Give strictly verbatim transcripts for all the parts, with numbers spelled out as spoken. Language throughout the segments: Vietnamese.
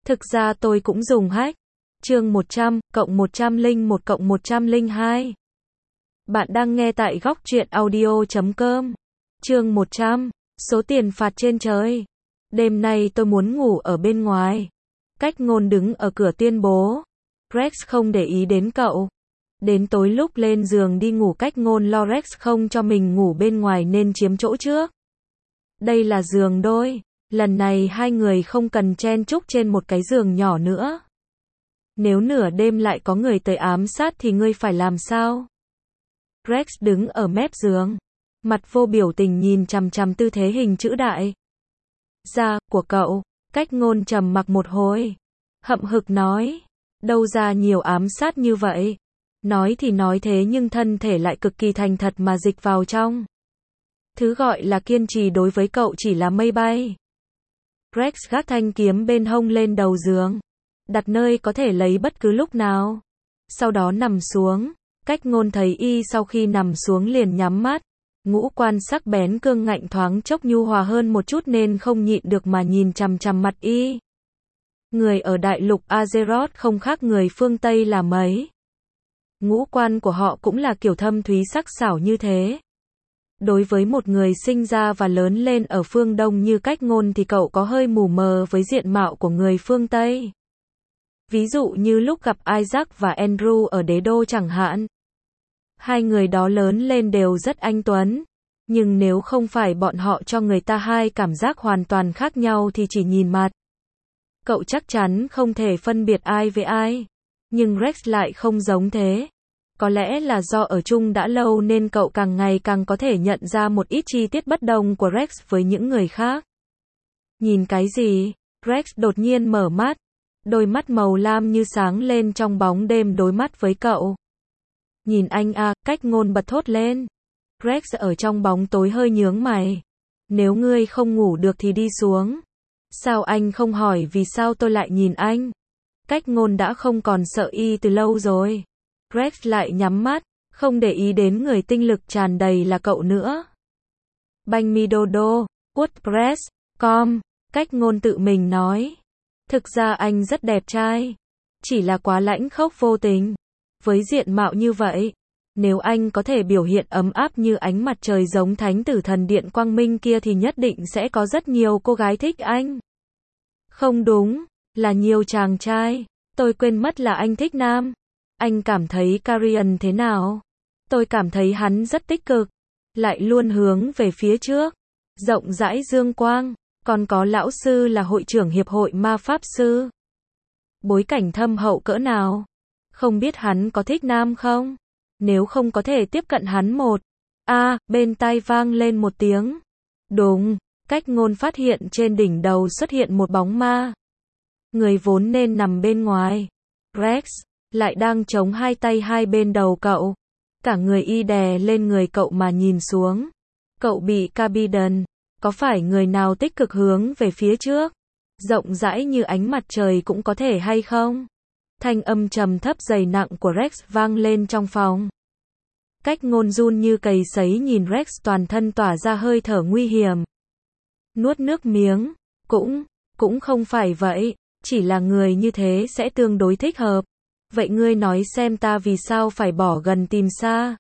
Thực ra tôi cũng dùng hack. Chương một trăm, cộng một trăm lẻ một cộng một trăm lẻ hai. Bạn đang nghe tại góc truyện audio chấm com. Chương một trăm, số tiền phạt trên trời. Đêm nay tôi muốn ngủ ở bên ngoài. Cách ngôn đứng ở cửa tuyên bố. Rex không để ý đến cậu. Đến tối lúc lên giường đi ngủ cách ngôn lo Rex không cho mình ngủ bên ngoài nên chiếm chỗ trước. Đây là giường đôi. Lần này hai người không cần chen chúc trên một cái giường nhỏ nữa. Nếu nửa đêm lại có người tới ám sát thì ngươi phải làm sao? Rex đứng ở mép giường. Mặt vô biểu tình nhìn chằm chằm tư thế hình chữ đại. Da của cậu. Cách ngôn trầm mặc một hồi. Hậm hực nói. Đâu ra nhiều ám sát như vậy. Nói thì nói thế nhưng thân thể lại cực kỳ thành thật mà dịch vào trong. Thứ gọi là kiên trì đối với cậu chỉ là mây bay. Rex gác thanh kiếm bên hông lên đầu giường. Đặt nơi có thể lấy bất cứ lúc nào. Sau đó nằm xuống. Cách ngôn thấy y sau khi nằm xuống liền nhắm mắt. Ngũ quan sắc bén cương ngạnh thoáng chốc nhu hòa hơn một chút nên không nhịn được mà nhìn chằm chằm mặt y. Người ở đại lục Azeroth không khác người phương Tây là mấy. Ngũ quan của họ cũng là kiểu thâm thúy sắc sảo như thế. Đối với một người sinh ra và lớn lên ở phương Đông như cách ngôn thì cậu có hơi mù mờ với diện mạo của người phương Tây. Ví dụ như lúc gặp Isaac và Andrew ở đế đô chẳng hạn. Hai người đó lớn lên đều rất anh tuấn. Nhưng nếu không phải bọn họ cho người ta hai cảm giác hoàn toàn khác nhau thì chỉ nhìn mặt. Cậu chắc chắn không thể phân biệt ai với ai. Nhưng Rex lại không giống thế. Có lẽ là do ở chung đã lâu nên cậu càng ngày càng có thể nhận ra một ít chi tiết bất đồng của Rex với những người khác. Nhìn cái gì? Rex đột nhiên mở mắt. Đôi mắt màu lam như sáng lên trong bóng đêm đối mắt với cậu. Nhìn anh à, cách ngôn bật thốt lên. Rex ở trong bóng tối hơi nhướng mày. Nếu ngươi không ngủ được thì đi xuống. Sao anh không hỏi vì sao tôi lại nhìn anh? Cách ngôn đã không còn sợ y từ lâu rồi. Rex lại nhắm mắt, không để ý đến người tinh lực tràn đầy là cậu nữa. Banh mi đô đô, WordPress, com, cách ngôn tự mình nói. Thực ra anh rất đẹp trai. Chỉ là quá lãnh khốc vô tình. Với diện mạo như vậy, nếu anh có thể biểu hiện ấm áp như ánh mặt trời giống thánh tử thần điện quang minh kia thì nhất định sẽ có rất nhiều cô gái thích anh. Không đúng, là nhiều chàng trai. Tôi quên mất là anh thích nam. Anh cảm thấy Carian thế nào? Tôi cảm thấy hắn rất tích cực. Lại luôn hướng về phía trước. Rộng rãi dương quang. Còn có lão sư là hội trưởng hiệp hội ma pháp sư. Bối cảnh thâm hậu cỡ nào? Không biết hắn có thích nam không? Nếu không có thể tiếp cận hắn một. A, à, bên tai vang lên một tiếng. Đúng, cách ngôn phát hiện trên đỉnh đầu xuất hiện một bóng ma. Người vốn nên nằm bên ngoài. Rex, lại đang chống hai tay hai bên đầu cậu. Cả người y đè lên người cậu mà nhìn xuống. Cậu bị Carbidon. Có phải người nào tích cực hướng về phía trước? Rộng rãi như ánh mặt trời cũng có thể hay không? Thanh âm trầm thấp dày nặng của Rex vang lên trong phòng. Cách ngôn run như cầy sấy nhìn Rex toàn thân tỏa ra hơi thở nguy hiểm. Nuốt nước miếng. Cũng, cũng không phải vậy. Chỉ là người như thế sẽ tương đối thích hợp. Vậy ngươi nói xem ta vì sao phải bỏ gần tìm xa?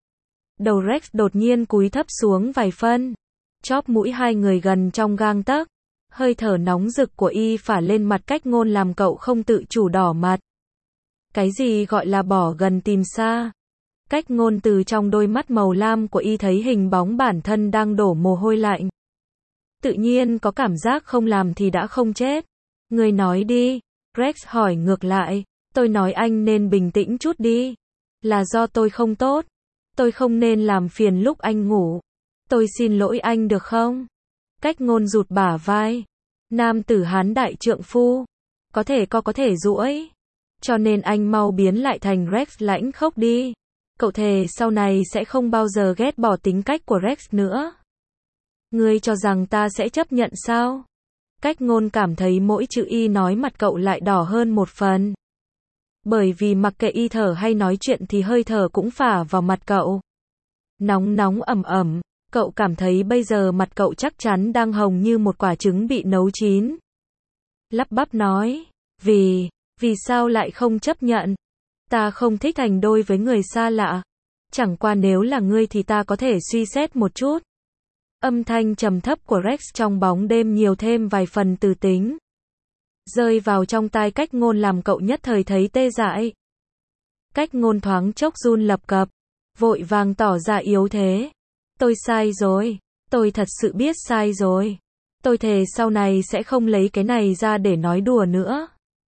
Đầu Rex đột nhiên cúi thấp xuống vài phân. Chóp mũi hai người gần trong gang tấc. Hơi thở nóng rực của y phả lên mặt cách ngôn làm cậu không tự chủ đỏ mặt. Cái gì gọi là bỏ gần tìm xa? Cách ngôn từ trong đôi mắt màu lam của y thấy hình bóng bản thân đang đổ mồ hôi lạnh. Tự nhiên có cảm giác không làm thì đã không chết. Người nói đi. Rex hỏi ngược lại. Tôi nói anh nên bình tĩnh chút đi. Là do tôi không tốt. Tôi không nên làm phiền lúc anh ngủ. Tôi xin lỗi anh được không? Cách ngôn rụt bả vai. Nam tử hán đại trượng phu. Có thể co có thể duỗi. Cho nên anh mau biến lại thành Rex lãnh khốc đi. Cậu thề sau này sẽ không bao giờ ghét bỏ tính cách của Rex nữa. Ngươi cho rằng ta sẽ chấp nhận sao? Cách ngôn cảm thấy mỗi chữ y nói mặt cậu lại đỏ hơn một phần. Bởi vì mặc kệ y thở hay nói chuyện thì hơi thở cũng phả vào mặt cậu. Nóng nóng ẩm ẩm. Cậu cảm thấy bây giờ mặt cậu chắc chắn đang hồng như một quả trứng bị nấu chín. Lắp bắp nói. Vì, vì sao lại không chấp nhận? Ta không thích thành đôi với người xa lạ. Chẳng qua nếu là ngươi thì ta có thể suy xét một chút. Âm thanh trầm thấp của Rex trong bóng đêm nhiều thêm vài phần từ tính. Rơi vào trong tai Cách Ngôn làm cậu nhất thời thấy tê dại. Cách Ngôn thoáng chốc run lập cập, vội vàng tỏ ra yếu thế. Tôi sai rồi, tôi thật sự biết sai rồi. Tôi thề sau này sẽ không lấy cái này ra để nói đùa nữa.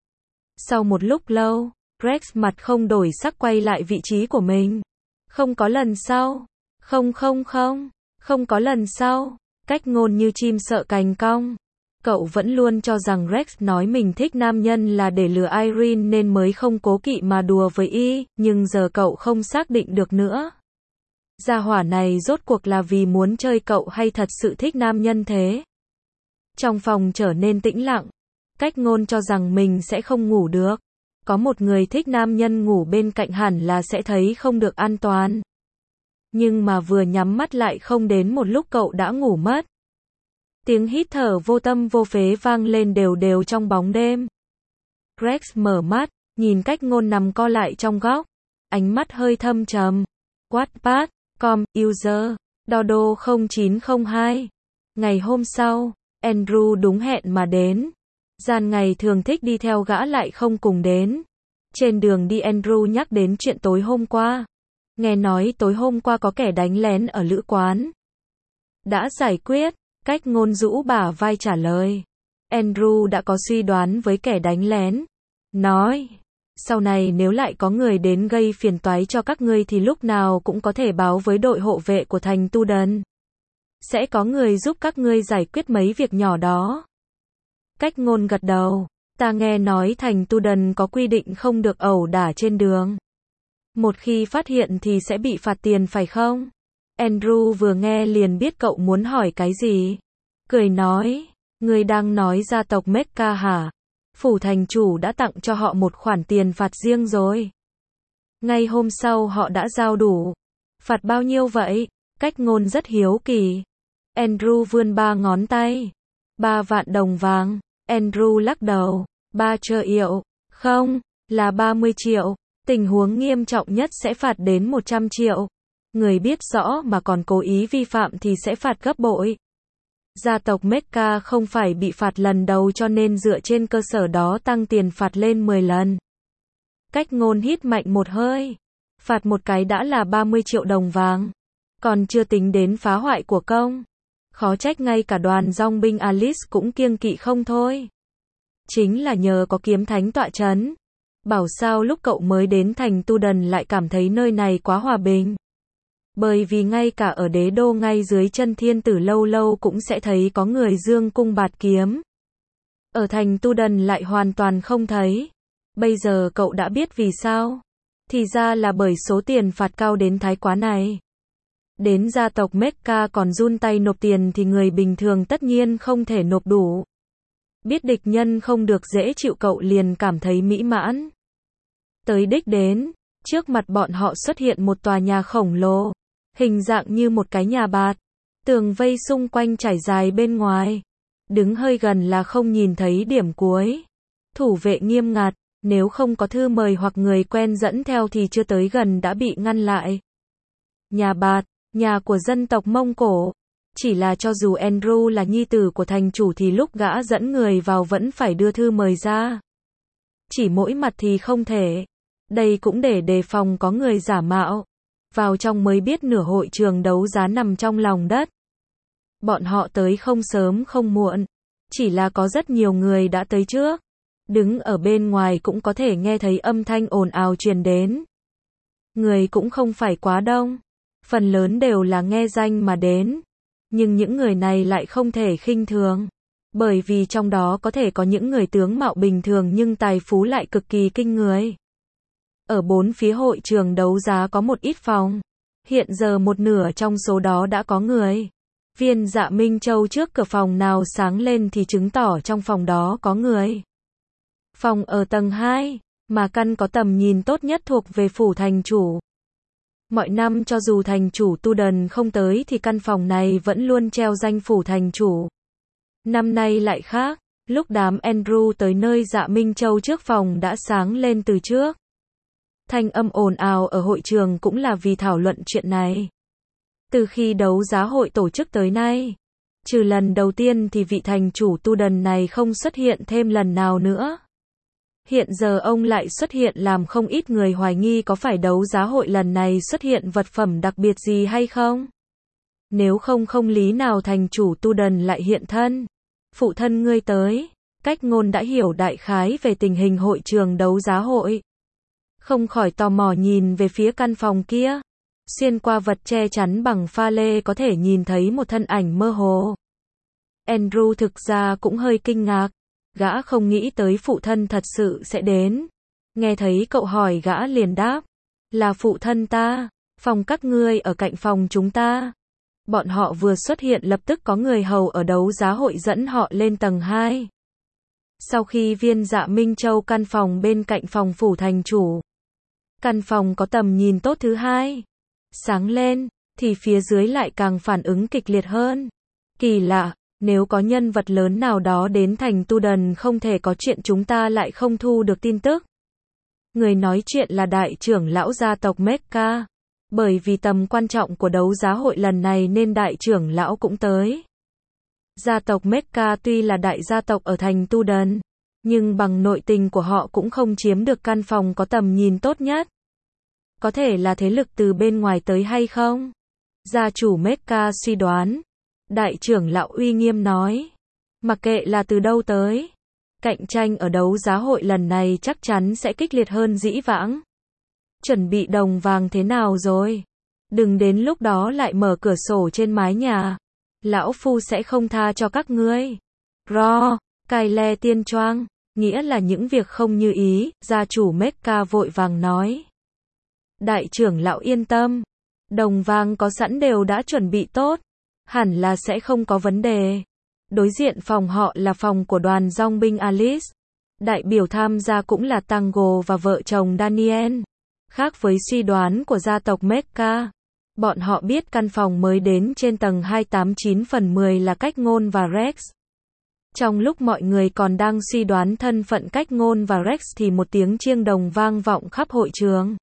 Sau một lúc lâu, Rex mặt không đổi sắc quay lại vị trí của mình. Không có lần sau. Không không không. Không có lần sau. Cách Ngôn như chim sợ cành cong. Cậu vẫn luôn cho rằng Rex nói mình thích nam nhân là để lừa Irene nên mới không cố kỵ mà đùa với y, nhưng giờ cậu không xác định được nữa. Gia hỏa này rốt cuộc là vì muốn chơi cậu hay thật sự thích nam nhân thế? Trong phòng trở nên tĩnh lặng. Cách Ngôn cho rằng mình sẽ không ngủ được. Có một người thích nam nhân ngủ bên cạnh hẳn là sẽ thấy không được an toàn. Nhưng mà vừa nhắm mắt lại không đến một lúc cậu đã ngủ mất. Tiếng hít thở vô tâm vô phế vang lên đều đều trong bóng đêm. Rex mở mắt, nhìn Cách Ngôn nằm co lại trong góc. Ánh mắt hơi thâm trầm. Wattpad, com, user, dodo không chín không hai. Ngày hôm sau, Andrew đúng hẹn mà đến. Gian ngày thường thích đi theo gã lại không cùng đến. Trên đường đi Andrew nhắc đến chuyện tối hôm qua. Nghe nói tối hôm qua có kẻ đánh lén ở lữ quán. Đã giải quyết, Cách Ngôn rũ bả vai trả lời. Andrew đã có suy đoán với kẻ đánh lén. Nói, sau này nếu lại có người đến gây phiền toái cho các ngươi thì lúc nào cũng có thể báo với đội hộ vệ của thành Tu Đần. Sẽ có người giúp các ngươi giải quyết mấy việc nhỏ đó. Cách Ngôn gật đầu. Ta nghe nói thành Tu Đần có quy định không được ẩu đả trên đường. Một khi phát hiện thì sẽ bị phạt tiền phải không? Andrew vừa nghe liền biết cậu muốn hỏi cái gì. Cười nói, ngươi đang nói gia tộc Mecca hả? Phủ thành chủ đã tặng cho họ một khoản tiền phạt riêng rồi. Ngay hôm sau họ đã giao đủ. Phạt bao nhiêu vậy? Cách Ngôn rất hiếu kỳ. Andrew vươn ba ngón tay. Ba vạn đồng vàng. Andrew lắc đầu. Ba triệu. Không, là ba mươi triệu. Tình huống nghiêm trọng nhất sẽ phạt đến một trăm triệu. Người biết rõ mà còn cố ý vi phạm thì sẽ phạt gấp bội. Gia tộc Mecca không phải bị phạt lần đầu cho nên dựa trên cơ sở đó tăng tiền phạt lên mười lần. Cách Ngôn hít mạnh một hơi. Phạt một cái đã là ba mươi triệu đồng vàng. Còn chưa tính đến phá hoại của công. Khó trách ngay cả đoàn dòng binh Alice cũng kiêng kỵ không thôi. Chính là nhờ có kiếm thánh tọa chấn. Bảo sao lúc cậu mới đến thành Tu Đần lại cảm thấy nơi này quá hòa bình. Bởi vì ngay cả ở đế đô ngay dưới chân thiên tử lâu lâu cũng sẽ thấy có người dương cung bạt kiếm. Ở thành Tu Đần lại hoàn toàn không thấy. Bây giờ cậu đã biết vì sao. Thì ra là bởi số tiền phạt cao đến thái quá này. Đến gia tộc Mecca còn run tay nộp tiền thì người bình thường tất nhiên không thể nộp đủ. Biết địch nhân không được dễ chịu cậu liền cảm thấy mỹ mãn. Tới đích đến, trước mặt bọn họ xuất hiện một tòa nhà khổng lồ. Hình dạng như một cái nhà bạt. Tường vây xung quanh trải dài bên ngoài. Đứng hơi gần là không nhìn thấy điểm cuối. Thủ vệ nghiêm ngặt, nếu không có thư mời hoặc người quen dẫn theo thì chưa tới gần đã bị ngăn lại. Nhà bạt, nhà của dân tộc Mông Cổ. Chỉ là cho dù Andrew là nhi tử của thành chủ thì lúc gã dẫn người vào vẫn phải đưa thư mời ra. Chỉ mỗi mặt thì không thể. Đây cũng để đề phòng có người giả mạo. Vào trong mới biết nửa hội trường đấu giá nằm trong lòng đất. Bọn họ tới không sớm không muộn. Chỉ là có rất nhiều người đã tới trước. Đứng ở bên ngoài cũng có thể nghe thấy âm thanh ồn ào truyền đến. Người cũng không phải quá đông. Phần lớn đều là nghe danh mà đến. Nhưng những người này lại không thể khinh thường. Bởi vì trong đó có thể có những người tướng mạo bình thường nhưng tài phú lại cực kỳ kinh người. Ở bốn phía hội trường đấu giá có một ít phòng. Hiện giờ một nửa trong số đó đã có người. Viên Dạ Minh Châu trước cửa phòng nào sáng lên thì chứng tỏ trong phòng đó có người. Phòng ở tầng hai, mà căn có tầm nhìn tốt nhất thuộc về phủ thành chủ. Mọi năm cho dù thành chủ Tu Đần không tới thì căn phòng này vẫn luôn treo danh phủ thành chủ. Năm nay lại khác, Lúc đám Andrew tới nơi Dạ Minh Châu trước phòng đã sáng lên từ trước. Thanh âm ồn ào ở hội trường cũng là vì thảo luận chuyện này. Từ khi đấu giá hội tổ chức tới nay, trừ lần đầu tiên thì vị thành chủ tu đần này không xuất hiện thêm lần nào nữa. Hiện giờ ông lại xuất hiện làm không ít người hoài nghi có phải đấu giá hội lần này xuất hiện vật phẩm đặc biệt gì hay không? Nếu không không lý nào thành chủ tu đần lại hiện thân. Phụ thân ngươi tới. Cách Ngôn đã hiểu đại khái về tình hình hội trường đấu giá hội. Không khỏi tò mò nhìn về phía căn phòng kia. Xuyên qua vật che chắn bằng pha lê có thể nhìn thấy một thân ảnh mơ hồ. Andrew thực ra cũng hơi kinh ngạc. Gã không nghĩ tới phụ thân thật sự sẽ đến. Nghe thấy cậu hỏi gã liền đáp. Là phụ thân ta. Phòng các ngươi ở cạnh phòng chúng ta. Bọn họ vừa xuất hiện lập tức có người hầu ở đấu giá hội dẫn họ lên tầng hai. Sau khi viên Dạ Minh Châu căn phòng bên cạnh phòng phủ thành chủ. Căn phòng có tầm nhìn tốt thứ hai. Sáng lên, thì phía dưới lại càng phản ứng kịch liệt hơn. Kỳ lạ, nếu có nhân vật lớn nào đó đến thành Tu Đần không thể có chuyện chúng ta lại không thu được tin tức. Người nói chuyện là đại trưởng lão gia tộc Mecca. Bởi vì tầm quan trọng của đấu giá hội lần này nên đại trưởng lão cũng tới. Gia tộc Mecca tuy là đại gia tộc ở thành Tu Đần, nhưng bằng nội tình của họ cũng không chiếm được căn phòng có tầm nhìn tốt nhất. Có thể là thế lực từ bên ngoài tới hay không? Gia chủ Mecca suy đoán. Đại trưởng lão uy nghiêm nói. Mặc kệ là từ đâu tới, cạnh tranh ở đấu giá hội lần này chắc chắn sẽ kịch liệt hơn dĩ vãng. Chuẩn bị đồng vàng thế nào rồi? Đừng đến lúc đó lại mở cửa sổ trên mái nhà. Lão Phu sẽ không tha cho các ngươi. Ro, cai le tiên choang, nghĩa là những việc không như ý, gia chủ Mecca vội vàng nói. Đại trưởng lão yên tâm. Đồng vàng có sẵn đều đã chuẩn bị tốt. Hẳn là sẽ không có vấn đề. Đối diện phòng họ là phòng của đoàn dong binh Alice. Đại biểu tham gia cũng là Tango và vợ chồng Daniel. Khác với suy đoán của gia tộc Mecca, bọn họ biết căn phòng mới đến trên tầng hai tám chín phần mười là Cách Ngôn và Rex. Trong lúc mọi người còn đang suy đoán thân phận Cách Ngôn và Rex thì một tiếng chiêng đồng vang vọng khắp hội trường.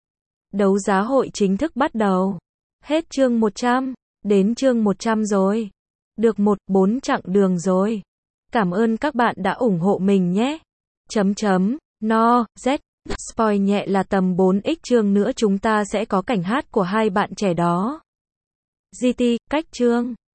Đấu giá hội chính thức bắt đầu. Hết chương một trăm, đến chương một trăm rồi. Được một, bốn chặng đường rồi. Cảm ơn các bạn đã ủng hộ mình nhé. Chấm chấm, no, z. Spoil nhẹ là tầm bốn x chương nữa chúng ta sẽ có cảnh hát của hai bạn trẻ đó. giê tê, cách chương.